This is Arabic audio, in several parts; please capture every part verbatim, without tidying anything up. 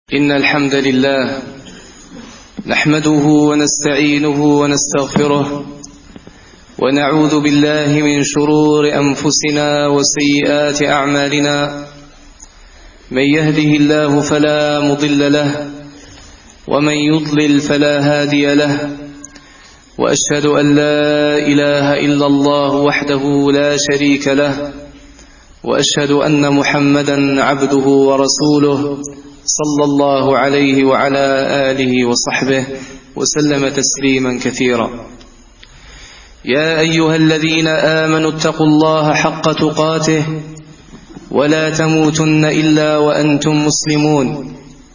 إن الحمد لله نحمده ونستعينه ونستغفره ونعوذ بالله من شرور أنفسنا وسيئات أعمالنا. من يهده الله فلا مضل له ومن يضلل فلا هادي له، وأشهد أن لا إله إلا الله وحده لا شريك له، وأشهد أن محمدا عبده ورسوله صلى الله عليه وعلى آله وصحبه وسلم تسليما كثيرا. يا أيها الذين آمنوا اتقوا الله حق تقاته ولا تموتن إلا وأنتم مسلمون.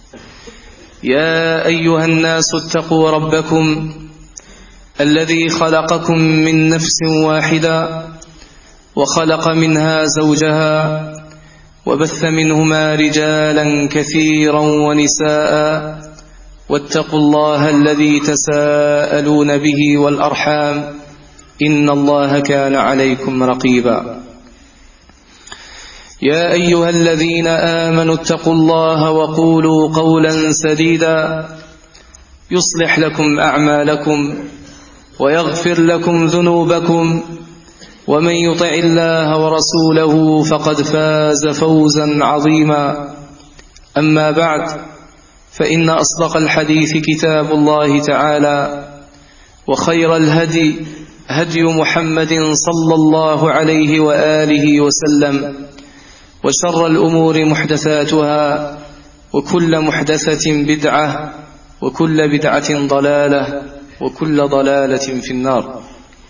يا أيها الناس اتقوا ربكم الذي خلقكم من نفس واحدة وخلق منها زوجها وبث منهما رجالا كثيرا ونساء، واتقوا الله الذي تساءلون به والأرحام إن الله كان عليكم رقيبا. يا أيها الذين آمنوا اتقوا الله وقولوا قولا سديدا يصلح لكم أعمالكم ويغفر لكم ذنوبكم، ومن يطع الله ورسوله فقد فاز فوزا عظيما. أما بعد، فإن أصدق الحديث كتاب الله تعالى، وخير الهدي هدي محمد صلى الله عليه وآله وسلم، وشر الأمور محدثاتها، وكل محدثة بدعة، وكل بدعة ضلالة، وكل ضلالة في النار.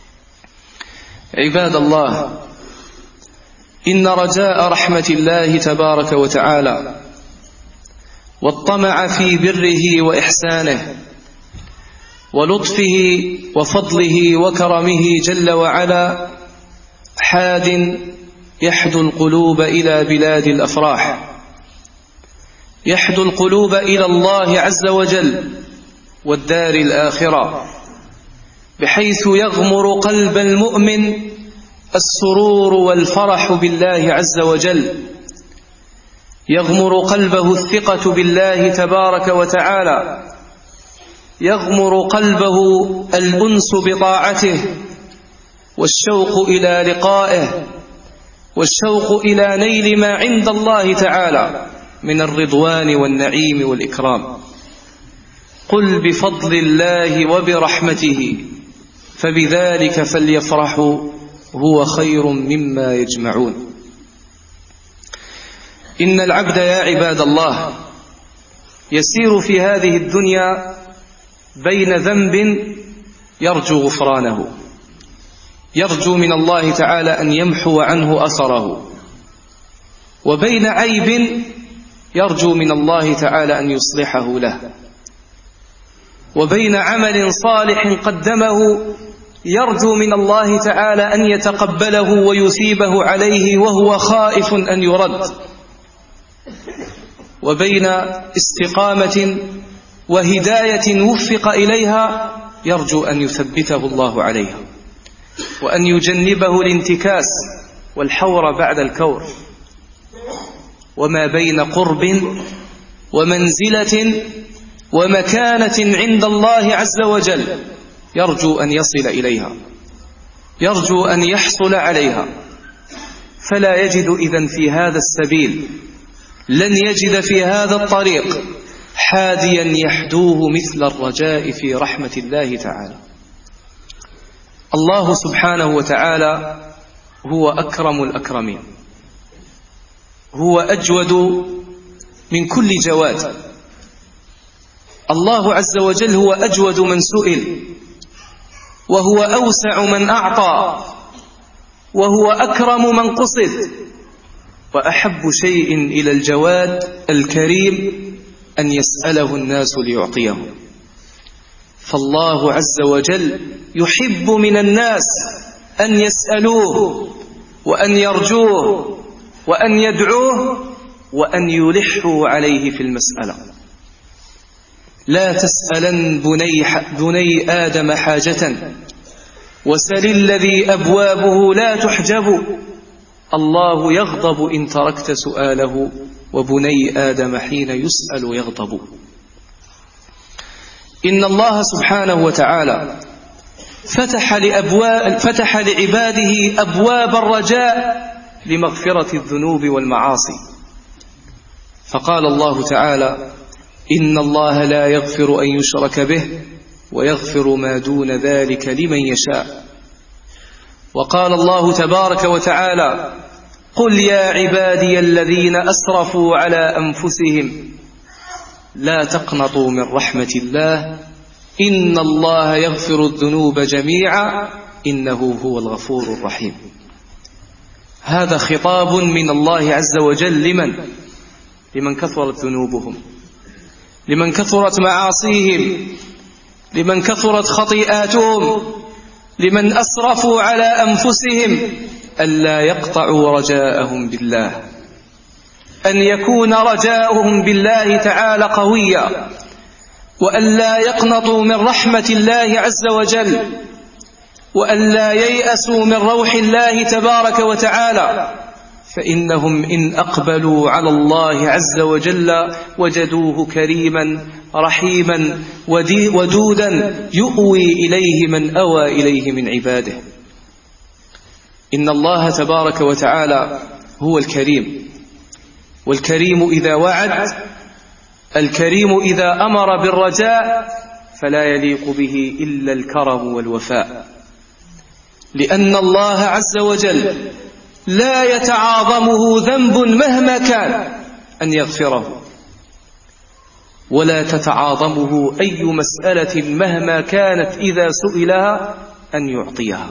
عباد الله، إن رجاء رحمة الله تبارك وتعالى والطمع في بره وإحسانه ولطفه وفضله وكرمه جل وعلا حاد يحدو القلوب إلى بلاد الأفراح، يحدو القلوب إلى الله عز وجل والدار الآخرة، بحيث يغمر قلب المؤمن السرور والفرح بالله عز وجل، يغمر قلبه الثقة بالله تبارك وتعالى، يغمر قلبه الأنس بطاعته والشوق إلى لقائه والشوق إلى نيل ما عند الله تعالى من الرضوان والنعيم والإكرام. قل بفضل الله وبرحمته فبذلك فليفرحوا هو خير مما يجمعون. إن العبد يا عباد الله يسير في هذه الدنيا بين ذنب يرجو غفرانه، يرجو من الله تعالى أن يمحو عنه أثره، وبين عيب يرجو من الله تعالى أن يصلحه له، وبين عمل صالح قدمه يرجو من الله تعالى أن يتقبله ويثيبه عليه وهو خائف أن يرد، وبين استقامة وهداية وفق إليها يرجو أن يثبته الله عليها وأن يجنبه الانتكاس والحور بعد الكور. وما بين قرب ومنزلة ومكانة عند الله عز وجل يرجو أن يصل إليها، يرجو أن يحصل عليها، فلا يجد إذن في هذا السبيل، لن يجد في هذا الطريق حاديا يحدوه مثل الرجاء في رحمة الله تعالى. الله سبحانه وتعالى هو أكرم الأكرمين، هو أجود من كل جواد. الله عز وجل هو أجود من سئل، وهو أوسع من أعطى، وهو أكرم من قصد. وأحب شيء إلى الجواد الكريم أن يسأله الناس ليعطيه. فالله عز وجل يحب من الناس أن يسألوه وأن يرجوه وأن يدعوه وأن يلحوا عليه في المسألة. لا تسألن بني, بني آدم حاجة وسل الذي أبوابه لا تحجب. الله يغضب إن تركت سؤاله وبني آدم حين يسأل يغضب. إن الله سبحانه وتعالى فتح لأبواب فتح لعباده أبواب الرجاء لمغفرة الذنوب والمعاصي، فقال الله تعالى: إن الله لا يغفر أن يشرك به ويغفر ما دون ذلك لمن يشاء. وقال الله تبارك وتعالى: قل يا عبادي الذين أسرفوا على أنفسهم لا تقنطوا من رحمة الله إن الله يغفر الذنوب جميعا إنه هو الغفور الرحيم. هذا خطاب من الله عز وجل لمن؟ لمن كثرت ذنوبهم، لمن كثرت معاصيهم، لمن كثرت خطيئاتهم، لمن أسرفوا على أنفسهم ألا يقطعوا رجاءهم بالله، أن يكون رجاؤهم بالله تعالى قويا، وأن لا يقنطوا من رحمة الله عز وجل، وأن لا ييأسوا من روح الله تبارك وتعالى، فإنهم إن أقبلوا على الله عز وجل وجدوه كريما رحيما ودودا يؤوي إليه من أوى إليه من عباده. إن الله تبارك وتعالى هو الكريم، والكريم إذا وعد، الكريم إذا أمر بالرجاء فلا يليق به إلا الكرم والوفاء، لأن الله عز وجل لا يتعاظمه ذنب مهما كان أن يغفره، ولا تتعاظمه أي مسألة مهما كانت إذا سئلها أن يعطيها.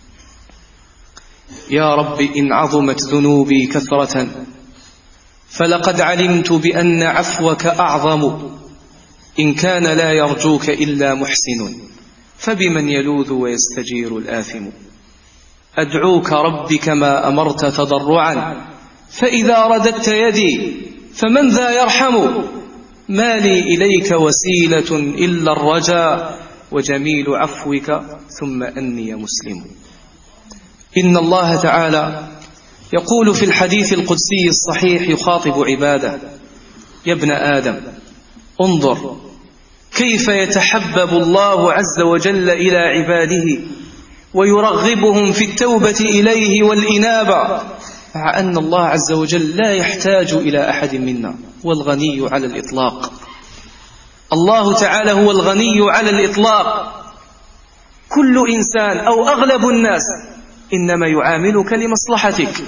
يا رب إن عظمت ذنوبي كثرة فلقد علمت بأن عفوك أعظم، إن كان لا يرجوك إلا محسن فبمن يلوذ ويستجير الآثم. أدعوك ربي كما أمرت تضرعا، فإذا رددت يدي فمن ذا يرحم، ما لي إليك وسيلة إلا الرجاء، وجميل عفوك ثم أني مسلم. إن الله تعالى يقول في الحديث القدسي الصحيح يخاطب عباده: يا ابن آدم انظر كيف يتحبب الله عز وجل إلى عباده ويرغبهم في التوبة إليه والإنابة، مع أن الله عز وجل لا يحتاج إلى أحد منا، والغني على الإطلاق. الله تعالى هو الغني على الإطلاق. كل إنسان أو أغلب الناس إنما يعاملك لمصلحتك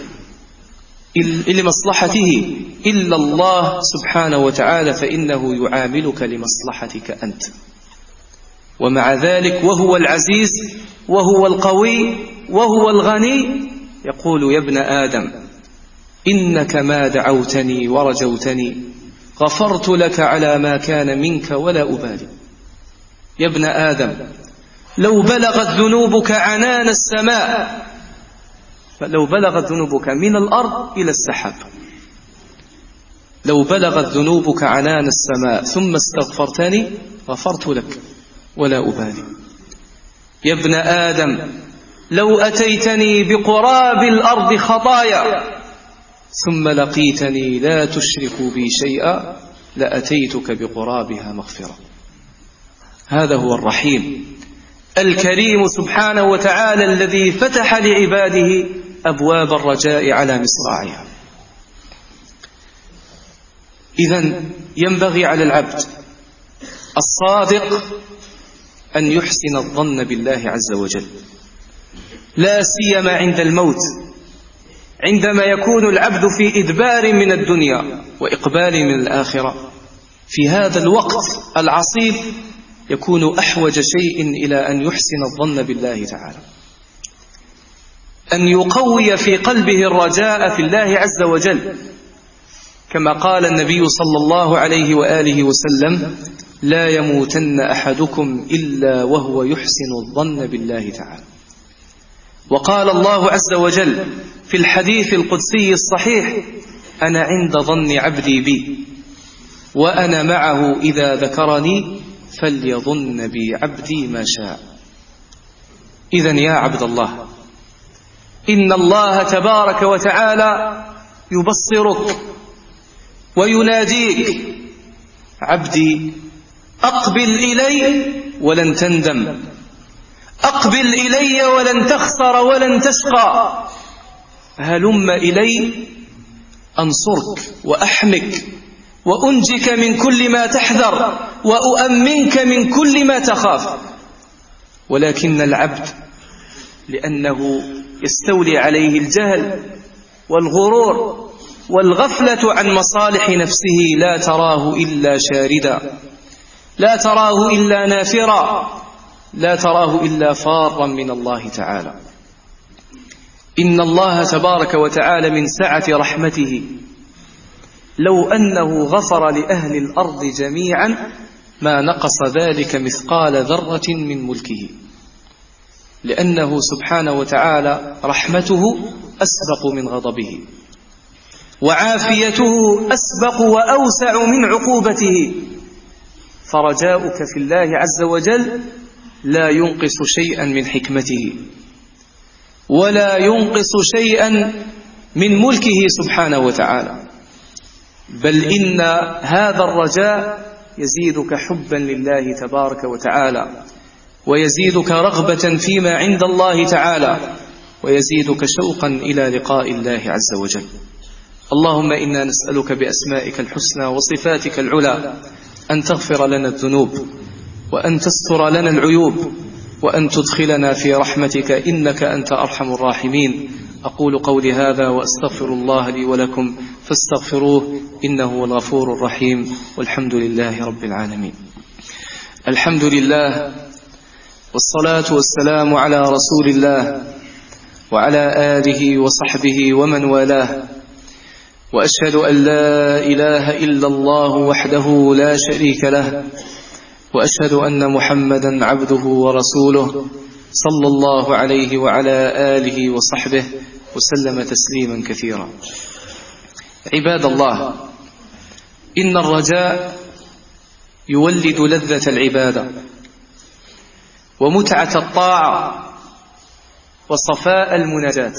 لمصلحته، إلا الله سبحانه وتعالى فإنه يعاملك لمصلحتك أنت. ومع ذلك وهو العزيز وهو القوي وهو الغني يقول: يا ابن آدم إنك ما دعوتني ورجوتني غفرت لك على ما كان منك ولا أبالي. يا ابن آدم لو بلغت ذنوبك عنان السماء، لو بلغت ذنوبك من الأرض إلى السحاب، لو بلغت ذنوبك عنان السماء ثم استغفرتني غفرت لك ولا أبالي. يا ابن آدم لو أتيتني بقراب الأرض خطايا ثم لقيتني لا تشرك بي شيئا لأتيتك بقرابها مغفرة. هذا هو الرحيم الكريم سبحانه وتعالى الذي فتح لعباده أبواب الرجاء على مصراعها. إذن ينبغي على العبد الصادق أن يحسن الظن بالله عز وجل، لا سيما عند الموت، عندما يكون العبد في إدبار من الدنيا وإقبال من الآخرة. في هذا الوقت العصيب يكون أحوج شيء إلى أن يحسن الظن بالله تعالى، أن يقوي في قلبه الرجاء في الله عز وجل، كما قال النبي صلى الله عليه وآله وسلم: لا يموتن أحدكم إلا وهو يحسن الظن بالله تعالى. وقال الله عز وجل في الحديث القدسي الصحيح: أنا عند ظن عبدي بي وأنا معه إذا ذكرني فليظن بي عبدي ما شاء. إذن يا عبد الله إن الله تبارك وتعالى يبصرك ويناديك: عبدي أقبل إلي ولن تندم، أقبل إلي ولن تخسر ولن تشقى، هلم إلي أنصرك وأحمك وأنجك من كل ما تحذر وأؤمنك من كل ما تخاف. ولكن العبد لأنه يستولي عليه الجهل والغرور والغفلة عن مصالح نفسه لا تراه إلا شاردا، لا تراه إلا نافرا، لا تراه إلا فارا من الله تعالى. إن الله تبارك وتعالى من سعة رحمته لو أنه غفر لأهل الأرض جميعا ما نقص ذلك مثقال ذرة من ملكه، لأنه سبحانه وتعالى رحمته أسبق من غضبه، وعافيته أسبق وأوسع من عقوبته. فرجاؤك في الله عز وجل لا ينقص شيئا من حكمته ولا ينقص شيئا من ملكه سبحانه وتعالى، بل إن هذا الرجاء يزيدك حبا لله تبارك وتعالى، ويزيدك رغبة فيما عند الله تعالى، ويزيدك شوقا إلى لقاء الله عز وجل. اللهم إنا نسألك بأسمائك الحسنى وصفاتك العلى أن تغفر لنا الذنوب، وأن تستر لنا العيوب، وأن تدخلنا في رحمتك إنك أنت أرحم الراحمين. أقول قولي هذا وأستغفر الله لي ولكم فاستغفروه إنه هو الغفور الرحيم، والحمد لله رب العالمين. الحمد لله والصلاة والسلام على رسول الله وعلى آله وصحبه ومن والاه، وأشهد أن لا إله إلا الله وحده لا شريك له، وأشهد أن محمدا عبده ورسوله صلى الله عليه وعلى آله وصحبه وسلم تسليما كثيرا. عباد الله، إن الرجاء يولد لذة العبادة ومتعة الطاعة وصفاء المناجاة.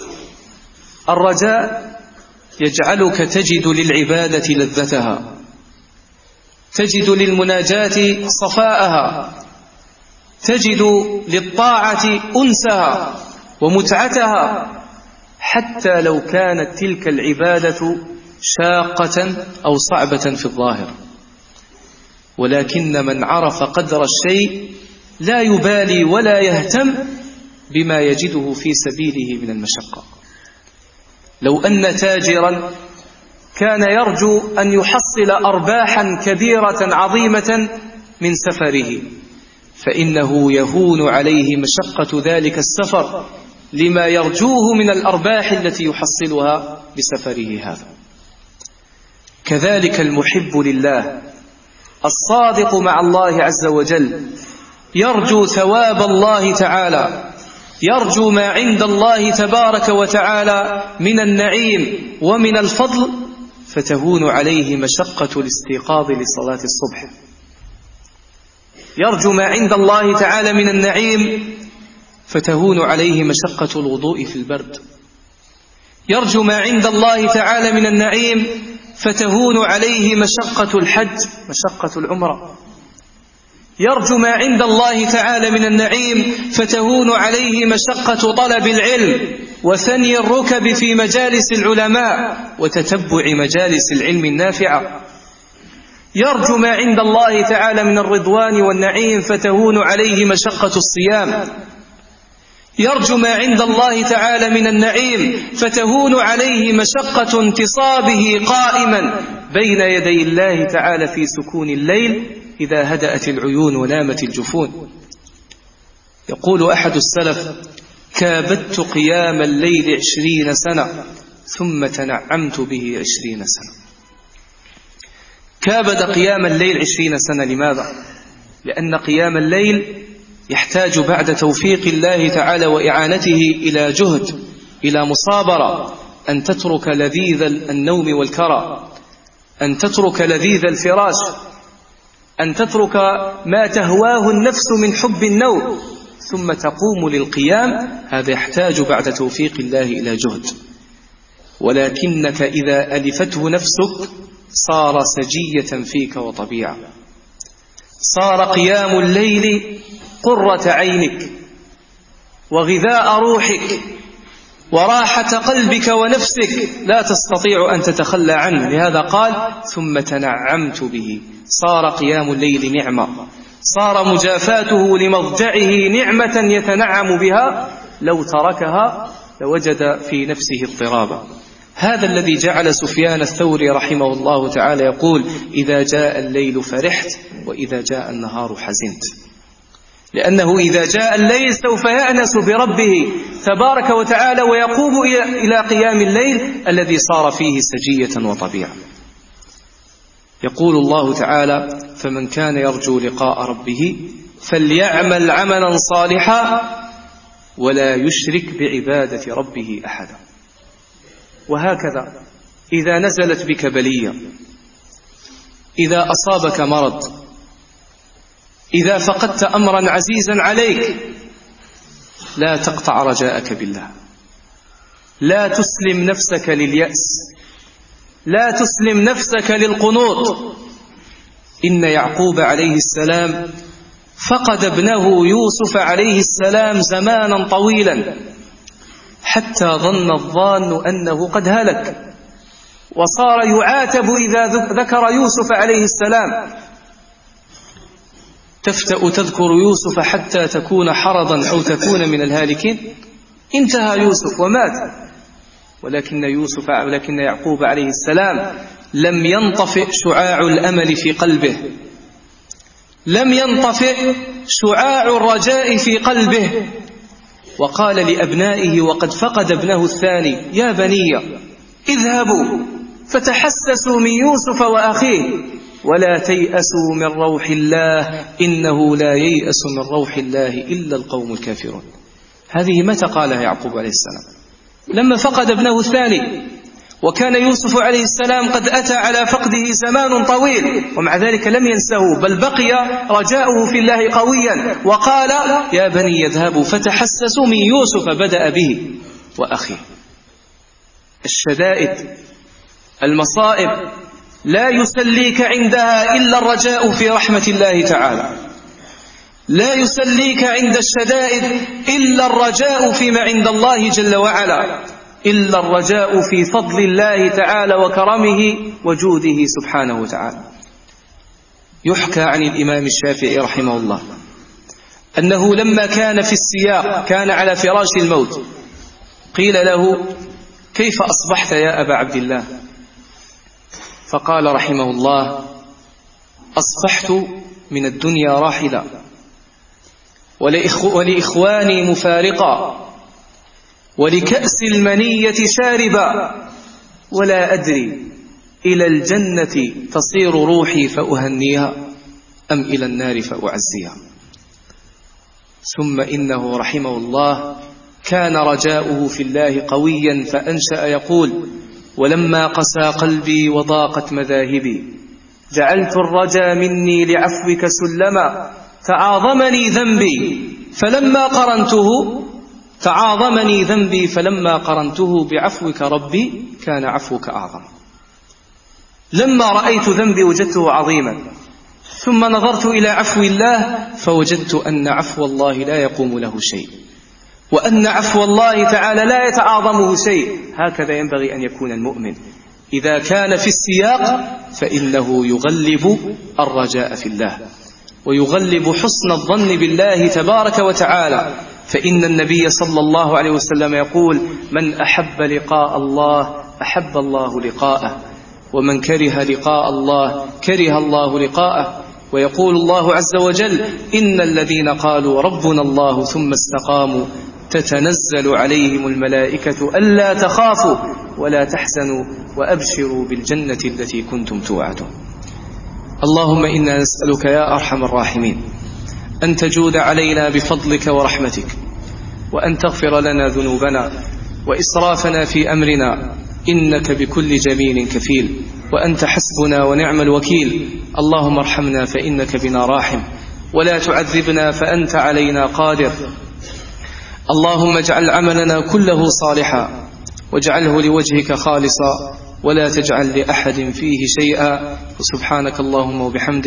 الرجاء يجعلك تجد للعبادة لذتها، تجد للمناجاة صفاءها، تجد للطاعة أنسها ومتعتها، حتى لو كانت تلك العبادة شاقة أو صعبة في الظاهر. ولكن من عرف قدر الشيء لا يبالي ولا يهتم بما يجده في سبيله من المشقة. لو أن تاجرا كان يرجو أن يحصل أرباحا كبيرة عظيمة من سفره، فإنه يهون عليه مشقة ذلك السفر لما يرجوه من الأرباح التي يحصلها بسفره هذا. كذلك المحب لله الصادق مع الله عز وجل يرجو ثواب الله تعالى، يرجو ما عند الله تبارك وتعالى من النعيم ومن الفضل، فتهون عليه مشقة الاستيقاظ لصلاة الصبح. يرجو ما عند الله تعالى من النعيم، فتهون عليه مشقة الوضوء في البرد. يرجو ما عند الله تعالى من النعيم، فتهون عليه مشقة الحج، مشقة العمرة. يرجو ما عند الله تعالى من النعيم، فتهون عليه مشقة طلب العلم وثني الركب في مجالس العلماء وتتبع مجالس العلم النافعة. يرجو ما عند الله تعالى من الرضوان والنعيم، فتهون عليه مشقة الصيام. يرجو ما عند الله تعالى من النعيم، فتهون عليه مشقة انتصابه قائما بين يدي الله تعالى في سكون الليل إذا هدأت العيون ونامت الجفون. يقول أحد السلف: كابدت قيام الليل عشرين سنة ثم تنعمت به عشرين سنة. كابد قيام الليل عشرين سنة. لماذا؟ لأن قيام الليل يحتاج بعد توفيق الله تعالى وإعانته إلى جهد، إلى مصابرة، أن تترك لذيذ النوم والكرى، أن تترك لذيذ الفراش، أن تترك ما تهواه النفس من حب النوم، ثم تقوم للقيام. هذا يحتاج بعد توفيق الله إلى جهد. ولكنك إذا ألفته نفسك صار سجية فيك وطبيعة، صار قيام الليل قرة عينك وغذاء روحك وراحة قلبك ونفسك، لا تستطيع أن تتخلى عنه. لهذا قال ثم تنعمت به. صار قيام الليل نعمة، صار مجافاته لمضجعه نعمة يتنعم بها، لو تركها لوجد في نفسه اضطرابا. هذا الذي جعل سفيان الثوري رحمه الله تعالى يقول إذا جاء الليل فرحت وإذا جاء النهار حزنت، لأنه إذا جاء الليل سوف يأنس بربه تبارك وتعالى ويقوم إلى قيام الليل الذي صار فيه سجية وطبيعة. يقول الله تعالى فمن كان يرجو لقاء ربه فليعمل عملا صالحا ولا يشرك بعبادة ربه أحدا. وهكذا إذا نزلت بك بلية، إذا أصابك مرض، إذا فقدت أمرا عزيزا عليك، لا تقطع رجاءك بالله، لا تسلم نفسك لليأس، لا تسلم نفسك للقنوط. إن يعقوب عليه السلام فقد ابنه يوسف عليه السلام زمانا طويلا حتى ظن الظان أنه قد هلك، وصار يعاتب إذا ذكر يوسف عليه السلام. تفتأ تذكر يوسف حتى تكون حرضا أو تكون من الهالكين. انتهى يوسف ومات، ولكن يوسف ولكن يعقوب عليه السلام لم ينطفئ شعاع الأمل في قلبه، لم ينطفئ شعاع الرجاء في قلبه، وقال لأبنائه وقد فقد ابنه الثاني يا بني اذهبوا فتحسسوا من يوسف وأخيه ولا تيأسوا من روح الله إنه لا ييأس من روح الله إلا القوم الكافرون. هذه متى قالها يعقوب عليه السلام؟ لما فقد ابنه الثاني، وكان يوسف عليه السلام قد أتى على فقده زمان طويل، ومع ذلك لم ينسه، بل بقي رجاؤه في الله قويا، وقال يا بني يذهبوا فتحسسوا من يوسف، بدأ به وأخيه. الشدائد المصائب لا يسليك عندها إلا الرجاء في رحمة الله تعالى، لا يسليك عند الشدائد إلا الرجاء فيما عند الله جل وعلا، إلا الرجاء في فضل الله تعالى وكرمه وجوده سبحانه وتعالى. يحكى عن الإمام الشافعي رحمه الله أنه لما كان في السياق، كان على فراش الموت، قيل له كيف أصبحت يا أبا عبد الله؟ فقال رحمه الله أصبحت من الدنيا راحلا ولإخواني مفارقا ولكأس المنية شاربا ولا أدري إلى الجنة تصير روحي فأهنيها أم إلى النار فأعزيها. ثم إنه رحمه الله كان رجاؤه في الله قويا، فأنشأ يقول ولما قسى قلبي وضاقت مذاهبي جعلت الرجا مني لعفوك سلما تعاظمني ذنبي فلما قرنته تعاظمني ذنبي فلما قرنته بعفوك ربي كان عفوك أعظم. لما رأيت ذنبي وجدته عظيما، ثم نظرت إلى عفو الله فوجدت أن عفو الله لا يقوم له شيء، وأن عفو الله تعالى لا يتعاظمه شيء. هكذا ينبغي أن يكون المؤمن إذا كان في السياق، فإنه يغلب الرجاء في الله ويغلب حسن الظن بالله تبارك وتعالى. فإن النبي صلى الله عليه وسلم يقول من أحب لقاء الله أحب الله لقاءه، ومن كره لقاء الله كره الله لقاءه. ويقول الله عز وجل إن الذين قالوا ربنا الله ثم استقاموا تتنزل عليهم الملائكة ألا تخافوا ولا تحزنوا وأبشروا بالجنة التي كنتم توعدون. اللهم إنا نسألك يا أرحم الراحمين أن تجود علينا بفضلك ورحمتك، وأن تغفر لنا ذنوبنا وإسرافنا في أمرنا، إنك بكل جميل كفيل، وأنت حسبنا ونعم الوكيل. اللهم ارحمنا فإنك بنا راحم، ولا تعذبنا فأنت علينا قادر. اللهم اجعل عملنا كله صالحا واجعله لوجهك خالصا، ولا تجعل لأحد فيه شيئا. سبحانك اللهم وبحمدك.